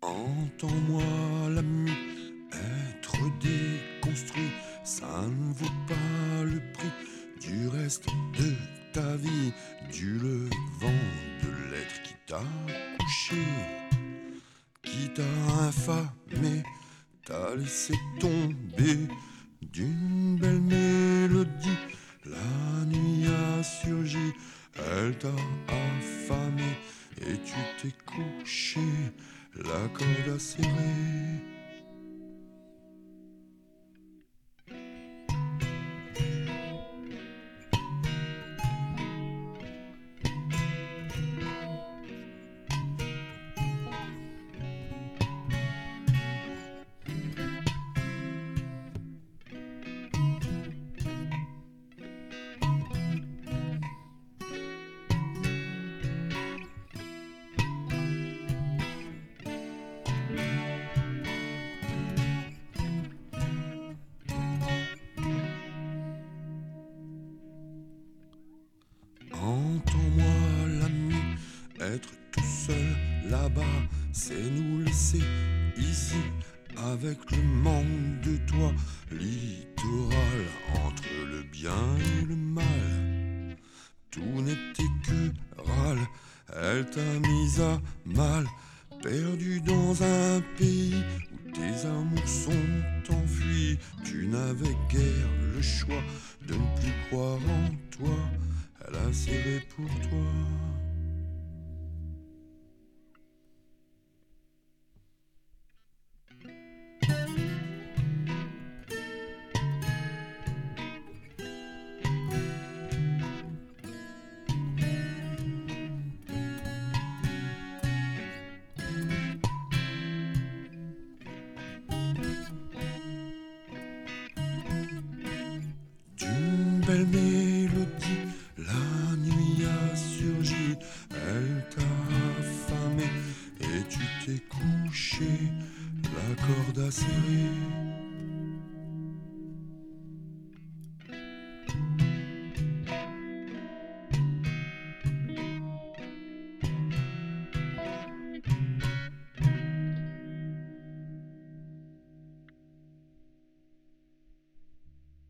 Entends-moi l'ami, être déconstruit, ça ne vaut pas le prix du reste de ta vie, du levant de l'être qui t'a couché, qui t'a infamé, t'a laissé tomber d'une belle mélodie. La nuit a surgi, elle t'a affamé et tu t'es couché, la corde a serré. Entends-moi l'ami, être tout seul là-bas, c'est nous laisser ici avec le manque de toi, littoral entre le bien et le mal. Tout n'était que râle, elle t'a mise à mal, perdu dans un pays où tes amours sont enfuis. Tu n'avais guère le choix de ne plus croire en toi, elle a serré pour toi. D'une belle mélodie, la nuit a surgi, elle t'a affamé et tu t'es couché, la corde a serré.